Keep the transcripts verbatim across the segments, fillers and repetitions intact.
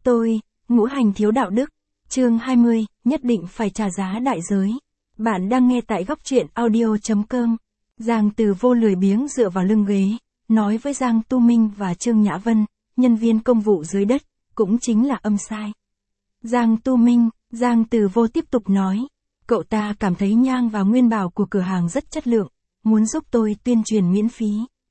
Tôi, ngũ hành thiếu đạo đức. Chương hai mươi, nhất định phải trả giá đại giới. Bạn đang nghe tại góc truyện audio.com. Giang Từ Vô lười biếng dựa vào lưng ghế, nói với Giang Tu Minh và Trương Nhã Vân, nhân viên công vụ dưới đất, cũng chính là âm sai. Giang Tu Minh, Giang Từ Vô tiếp tục nói, cậu ta cảm thấy nhang và nguyên bảo của cửa hàng rất chất lượng, muốn giúp tôi tuyên truyền miễn phí.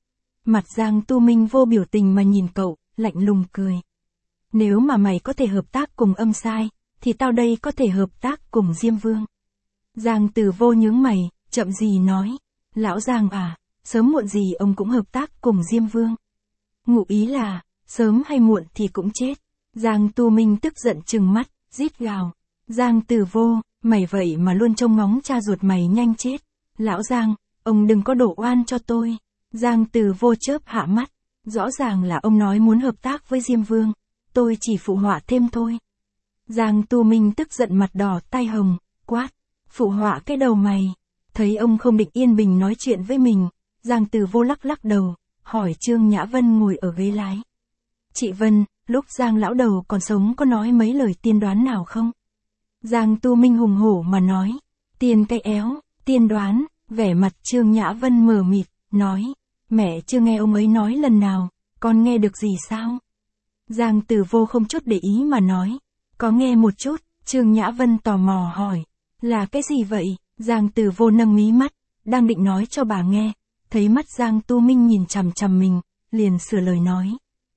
Mặt Giang Tu Minh vô biểu tình mà nhìn cậu, lạnh lùng cười. Nếu mà mày có thể hợp tác cùng âm sai, thì tao đây có thể hợp tác cùng Diêm Vương. Giang Từ Vô nhướng mày, chậm gì nói, lão Giang à, sớm muộn gì ông cũng hợp tác cùng Diêm Vương. Ngụ ý là, sớm hay muộn thì cũng chết. Giang Tu Minh tức giận trừng mắt, rít gào. Giang Từ Vô, mày vậy mà luôn trông ngóng cha ruột mày nhanh chết. Lão Giang, ông đừng có đổ oan cho tôi. Giang Từ Vô chớp hạ mắt, rõ ràng là ông nói muốn hợp tác với Diêm Vương, tôi chỉ phụ họa thêm thôi. Giang Tu Minh tức giận mặt đỏ tai hồng, quát, phụ họa cái đầu mày. Thấy ông không định yên bình nói chuyện với mình, Giang Từ Vô lắc lắc đầu, hỏi Trương Nhã Vân ngồi ở ghế lái. Chị Vân, lúc Giang lão đầu còn sống có nói mấy lời tiên đoán nào không? Giang Tu Minh hùng hổ mà nói, tiên cây éo, tiên đoán, vẻ mặt Trương Nhã Vân mờ mịt, nói, mẹ chưa nghe ông ấy nói lần nào, con nghe được gì sao? Giang Từ Vô không chút để ý mà nói, có nghe một chút. Trương Nhã Vân tò mò hỏi, là cái gì vậy? Giang Từ Vô nâng mí mắt, đang định nói cho bà nghe, thấy mắt Giang Tu Minh nhìn chằm chằm mình, liền sửa lời nói.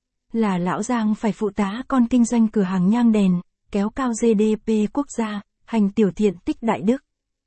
Là lão Giang phải phụ tá con kinh doanh cửa hàng nhang đèn, kéo cao giê đê pê quốc gia, hành tiểu thiện tích đại đức.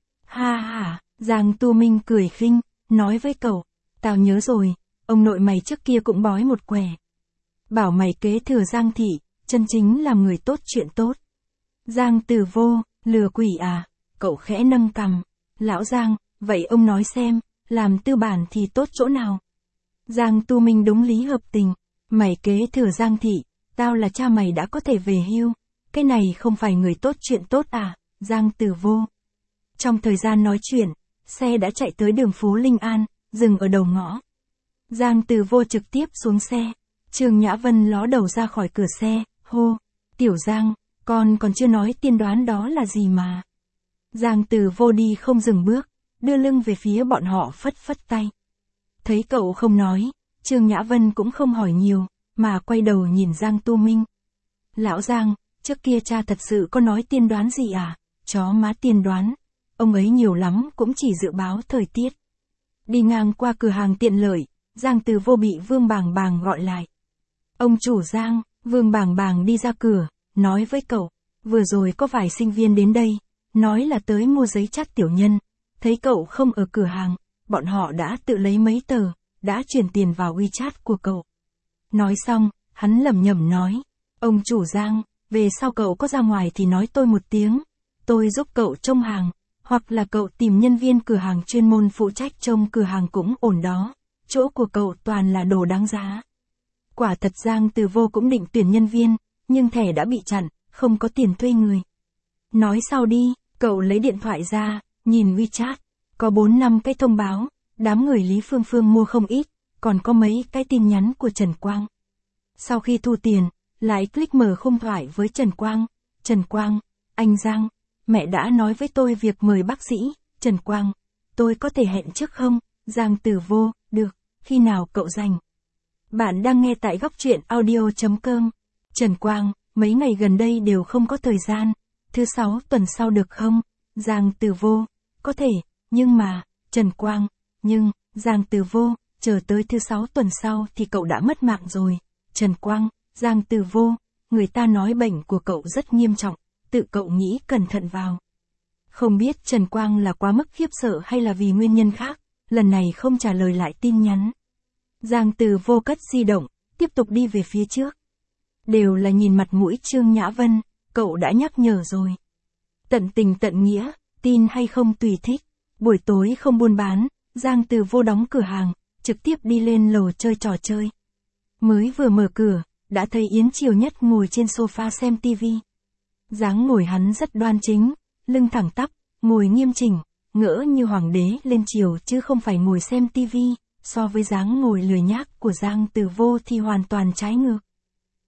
Ha ha, Giang Tu Minh cười khinh, nói với cậu, tao nhớ rồi, ông nội mày trước kia cũng bói một quẻ. Bảo mày kế thừa Giang thị, chân chính làm người tốt chuyện tốt. Giang Từ Vô, lừa quỷ à, cậu khẽ nâng cằm. Lão Giang, vậy ông nói xem, làm tư bản thì tốt chỗ nào? Giang Tu Minh đúng lý hợp tình, mày kế thừa Giang thị, tao là cha mày đã có thể về hưu, cái này không phải người tốt chuyện tốt à? Giang Từ Vô. Trong thời gian nói chuyện, xe đã chạy tới đường phố Linh An, dừng ở đầu ngõ. Giang Từ Vô trực tiếp xuống xe, Trương Nhã Vân ló đầu ra khỏi cửa xe, hô, Tiểu Giang, con còn chưa nói tiên đoán đó là gì mà. Giang Từ Vô đi không dừng bước, đưa lưng về phía bọn họ phất phất tay. Thấy cậu không nói, Trương Nhã Vân cũng không hỏi nhiều, mà quay đầu nhìn Giang Tu Minh. Lão Giang, trước kia cha thật sự có nói tiên đoán gì à? Chó má tiên đoán, ông ấy nhiều lắm cũng chỉ dự báo thời tiết. Đi ngang qua cửa hàng tiện lợi, Giang Từ Vô bị Vương Bàng Bàng gọi lại. Ông chủ Giang, Vương Bàng Bàng đi ra cửa, nói với cậu, vừa rồi có vài sinh viên đến đây, nói là tới mua giấy chắt tiểu nhân, thấy cậu không ở cửa hàng, bọn họ đã tự lấy mấy tờ, đã chuyển tiền vào WeChat của cậu. Nói xong, hắn lẩm nhẩm nói, ông chủ Giang, về sau cậu có ra ngoài thì nói tôi một tiếng, tôi giúp cậu trông hàng, hoặc là cậu tìm nhân viên cửa hàng chuyên môn phụ trách trông cửa hàng cũng ổn đó, chỗ của cậu toàn là đồ đáng giá. Quả thật Giang Từ Vô cũng định tuyển nhân viên, nhưng thẻ đã bị chặn, không có tiền thuê người. Nói sau đi, cậu lấy điện thoại ra, nhìn WeChat, có bốn năm cái thông báo, đám người Lý Phương Phương mua không ít, còn có mấy cái tin nhắn của Trần Quang. Sau khi thu tiền, lại click mở khung thoại với Trần Quang. Trần Quang, anh Giang, mẹ đã nói với tôi việc mời bác sĩ. Trần Quang, tôi có thể hẹn trước không? Giang Từ Vô, được, khi nào cậu rảnh? Bạn đang nghe tại góc truyện audio.com. Trần Quang, mấy ngày gần đây đều không có thời gian, thứ sáu tuần sau được không? Giang Từ Vô, có thể, nhưng mà, Trần Quang, nhưng, Giang Từ Vô, chờ tới thứ sáu tuần sau thì cậu đã mất mạng rồi. Trần Quang, Giang Từ Vô, người ta nói bệnh của cậu rất nghiêm trọng, tự cậu nghĩ cẩn thận vào. Không biết Trần Quang là quá mức khiếp sợ hay là vì nguyên nhân khác, lần này không trả lời lại tin nhắn. Giang Từ Vô cất di động, tiếp tục đi về phía trước. Đều là nhìn mặt mũi Trương Nhã Vân, cậu đã nhắc nhở rồi. Tận tình tận nghĩa, tin hay không tùy thích. Buổi tối không buôn bán, Giang Từ Vô đóng cửa hàng, trực tiếp đi lên lầu chơi trò chơi. Mới vừa mở cửa, đã thấy Yến Triều Nhất ngồi trên sofa xem tivi. Dáng ngồi hắn rất đoan chính, lưng thẳng tắp, ngồi nghiêm chỉnh, ngỡ như hoàng đế lên triều chứ không phải ngồi xem tivi, so với dáng ngồi lười nhác của Giang Từ Vô thì hoàn toàn trái ngược.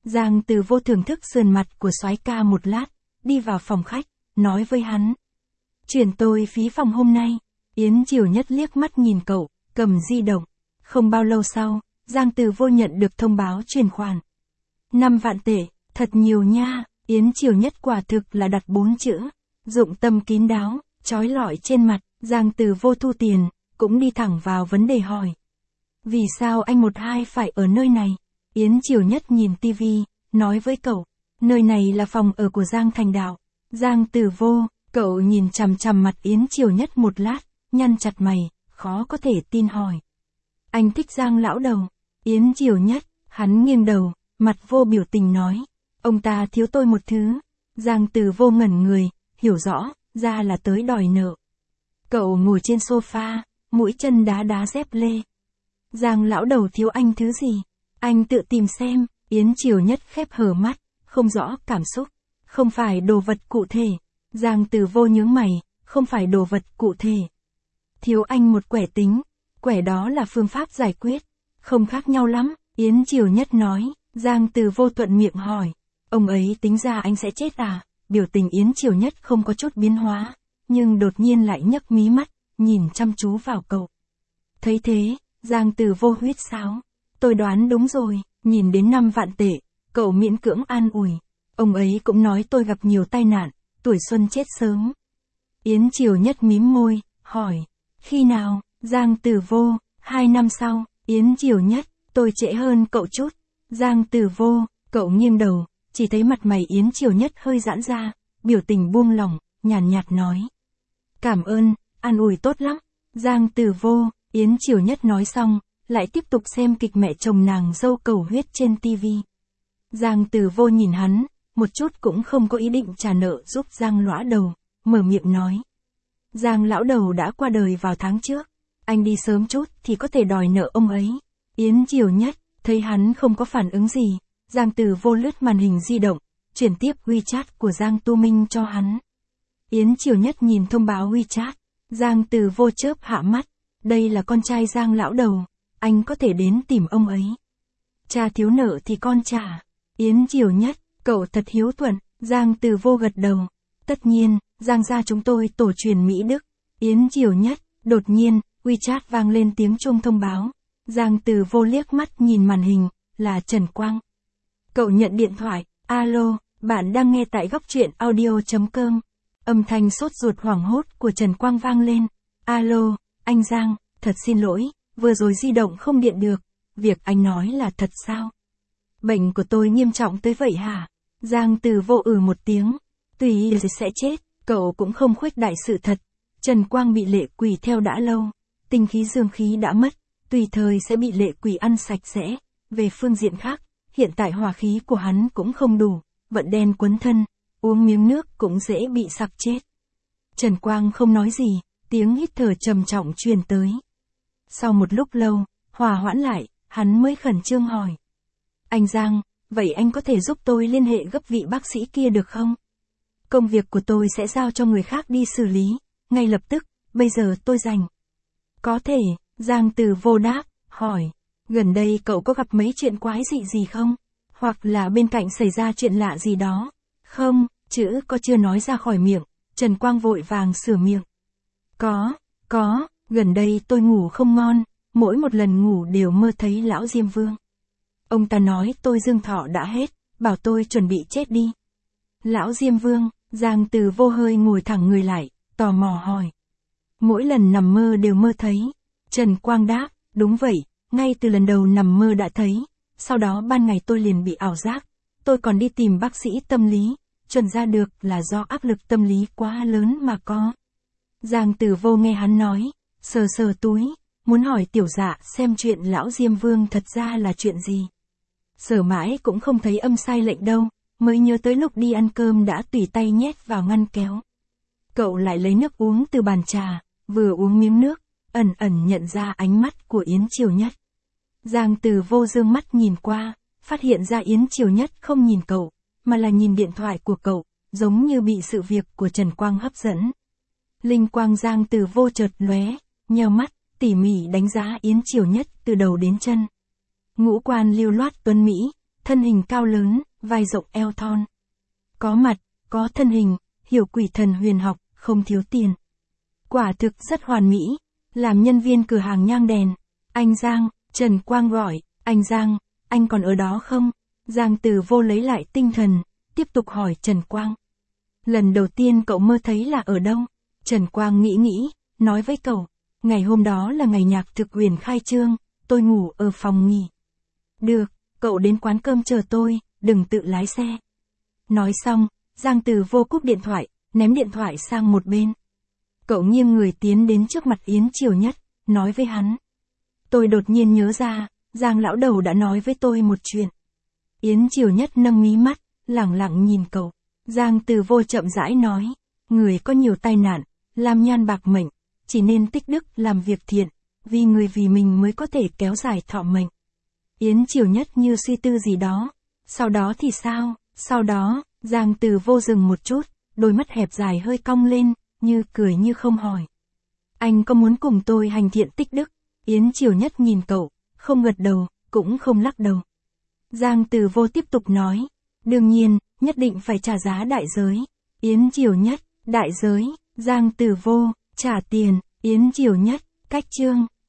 Giang Từ Vô thưởng thức sườn mặt của soái ca một lát, đi vào phòng khách, nói với hắn. Chuyển tôi phí phòng hôm nay. Yến Triều Nhất liếc mắt nhìn cậu, cầm di động. Không bao lâu sau, Giang Từ Vô nhận được thông báo chuyển khoản. Năm vạn tệ, thật nhiều nha. Yến Triều Nhất quả thực là đặt bốn chữ. Dụng tâm kín đáo, trói lọi trên mặt. Giang Từ Vô thu tiền, cũng đi thẳng vào vấn đề hỏi. Vì sao anh một hai phải ở nơi này? Yến Triều Nhất nhìn tivi, nói với cậu. Nơi này là phòng ở của Giang Thành Đạo. Giang Từ Vô, cậu nhìn chằm chằm mặt Yến Triều Nhất một lát, nhăn chặt mày, khó có thể tin hỏi. Anh thích Giang lão đầu. Yến Triều Nhất, hắn nghiêng đầu, mặt vô biểu tình nói. Ông ta thiếu tôi một thứ. Giang Từ Vô ngẩn người, hiểu rõ, ra là tới đòi nợ. Cậu ngồi trên sofa, mũi chân đá đá dép lê. Giang lão đầu thiếu anh thứ gì? Anh tự tìm xem. Yến Triều Nhất khép hờ mắt, không rõ cảm xúc. Không phải đồ vật cụ thể. Giang Từ Vô nhướng mày, không phải đồ vật cụ thể. Thiếu anh một quẻ tính. Quẻ đó là phương pháp giải quyết. Không khác nhau lắm. Yến Triều Nhất nói. Giang Từ Vô thuận miệng hỏi. Ông ấy tính ra anh sẽ chết à? Biểu tình Yến Triều Nhất không có chút biến hóa. Nhưng đột nhiên lại nhấc mí mắt, nhìn chăm chú vào cậu. Thấy thế, Giang Từ Vô huýt sáo. Tôi đoán đúng rồi. Nhìn đến năm vạn tệ, cậu miễn cưỡng an ủi. Ông ấy cũng nói tôi gặp nhiều tai nạn, tuổi xuân chết sớm. Yến Triều Nhất mím môi, hỏi. Khi nào? Giang Từ Vô, hai năm sau. Yến Triều Nhất, tôi trễ hơn cậu chút. Giang Từ Vô, cậu nghiêng đầu, chỉ thấy mặt mày Yến Triều Nhất hơi giãn ra, biểu tình buông lỏng, nhàn nhạt, nhạt nói. Cảm ơn, an ủi tốt lắm. Giang Từ Vô, Yến Triều Nhất nói xong, lại tiếp tục xem kịch mẹ chồng nàng dâu cầu huyết trên tivi. Giang Từ Vô nhìn hắn, một chút cũng không có ý định trả nợ giúp Giang lõa đầu, mở miệng nói. Giang lão đầu đã qua đời vào tháng trước, anh đi sớm chút thì có thể đòi nợ ông ấy. Yến Triều Nhất, thấy hắn không có phản ứng gì, Giang Từ Vô lướt màn hình di động, chuyển tiếp WeChat của Giang Tu Minh cho hắn. Yến Triều Nhất nhìn thông báo WeChat, Giang Từ Vô chớp hạ mắt, đây là con trai Giang lão đầu, anh có thể đến tìm ông ấy. Cha thiếu nợ thì con trả. Yến Triều Nhất, cậu thật hiếu thuận. Giang Từ Vô gật đầu. Tất nhiên, Giang gia chúng tôi tổ truyền Mỹ Đức. Yến Triều Nhất, đột nhiên, WeChat vang lên tiếng chuông thông báo. Giang Từ Vô liếc mắt nhìn màn hình, là Trần Quang. Cậu nhận điện thoại, alo, bạn đang nghe tại góc truyện audio chấm com. Âm thanh sốt ruột hoảng hốt của Trần Quang vang lên. Alo, anh Giang, thật xin lỗi, vừa rồi di động không điện được. Việc anh nói là thật sao? Bệnh của tôi nghiêm trọng tới vậy hả? Giang Từ Vô ừ một tiếng. Tùy sẽ chết, cậu cũng không khuếch đại sự thật. Trần Quang bị lệ quỷ theo đã lâu. Tinh khí dương khí đã mất, tùy thời sẽ bị lệ quỷ ăn sạch sẽ. Về phương diện khác, hiện tại hỏa khí của hắn cũng không đủ, vận đen quấn thân, uống miếng nước cũng dễ bị sặc chết. Trần Quang không nói gì, tiếng hít thở trầm trọng truyền tới. Sau một lúc lâu, hòa hoãn lại, hắn mới khẩn trương hỏi. Anh Giang, vậy anh có thể giúp tôi liên hệ gấp vị bác sĩ kia được không? Công việc của tôi sẽ giao cho người khác đi xử lý, ngay lập tức, bây giờ tôi rảnh. Có thể, Giang Từ Vô đáp, hỏi. Gần đây cậu có gặp mấy chuyện quái dị gì không? Hoặc là bên cạnh xảy ra chuyện lạ gì đó? Không, chữ có chưa nói ra khỏi miệng, Trần Quang vội vàng sửa miệng. Có, có, gần đây tôi ngủ không ngon, mỗi một lần ngủ đều mơ thấy lão Diêm Vương. Ông ta nói tôi dương thọ đã hết, bảo tôi chuẩn bị chết đi. Lão Diêm Vương, Giang Từ Vô hơi ngồi thẳng người lại, tò mò hỏi. Mỗi lần nằm mơ đều mơ thấy. Trần Quang đáp, đúng vậy, ngay từ lần đầu nằm mơ đã thấy, sau đó ban ngày tôi liền bị ảo giác, tôi còn đi tìm bác sĩ tâm lý, chuẩn ra được là do áp lực tâm lý quá lớn mà có. Giang Từ Vô nghe hắn nói, sờ sờ túi, muốn hỏi tiểu dạ xem chuyện lão Diêm Vương thật ra là chuyện gì. Sở mãi cũng không thấy âm sai lệnh đâu, mới nhớ tới lúc đi ăn cơm đã tùy tay nhét vào ngăn kéo. Cậu lại lấy nước uống từ bàn trà, vừa uống miếng nước, ẩn ẩn nhận ra ánh mắt của Yến Triều Nhất. Giang Từ Vô dương mắt nhìn qua, phát hiện ra Yến Triều Nhất không nhìn cậu, mà là nhìn điện thoại của cậu, giống như bị sự việc của Trần Quang hấp dẫn. Linh quang Giang Từ Vô chợt lóe, nheo mắt, tỉ mỉ đánh giá Yến Triều Nhất từ đầu đến chân. Ngũ quan lưu loát tuấn mỹ, thân hình cao lớn, vai rộng eo thon. Có mặt, có thân hình, hiểu quỷ thần huyền học, không thiếu tiền. Quả thực rất hoàn mỹ, làm nhân viên cửa hàng nhang đèn. Anh Giang, Trần Quang gọi, anh Giang, anh còn ở đó không? Giang Từ Vô lấy lại tinh thần, tiếp tục hỏi Trần Quang. Lần đầu tiên cậu mơ thấy là ở đâu? Trần Quang nghĩ nghĩ, nói với cậu, ngày hôm đó là ngày nhạc thực huyền khai trương, tôi ngủ ở phòng nghỉ. Được, cậu đến quán cơm chờ tôi, đừng tự lái xe. Nói xong, Giang Từ Vô cúp điện thoại, ném điện thoại sang một bên. Cậu nghiêng người tiến đến trước mặt Yến Triều Nhất, nói với hắn. Tôi đột nhiên nhớ ra, Giang lão đầu đã nói với tôi một chuyện. Yến Triều Nhất nâng mí mắt, lẳng lặng nhìn cậu. Giang Từ Vô chậm rãi nói, người có nhiều tai nạn, làm nhan bạc mệnh, chỉ nên tích đức làm việc thiện, vì người vì mình mới có thể kéo dài thọ mệnh. Yến Triều Nhất như suy tư gì đó. Sau đó thì sao? Sau đó, Giang Từ Vô dừng một chút, đôi mắt hẹp dài hơi cong lên, như cười như không hỏi. Anh có muốn cùng tôi hành thiện tích đức? Yến Triều Nhất nhìn cậu, không gật đầu, cũng không lắc đầu. Giang Từ Vô tiếp tục nói, đương nhiên, nhất định phải trả giá đại giới. Yến Triều Nhất, đại giới, Giang Từ Vô, trả tiền, Yến Triều Nhất, cách chương.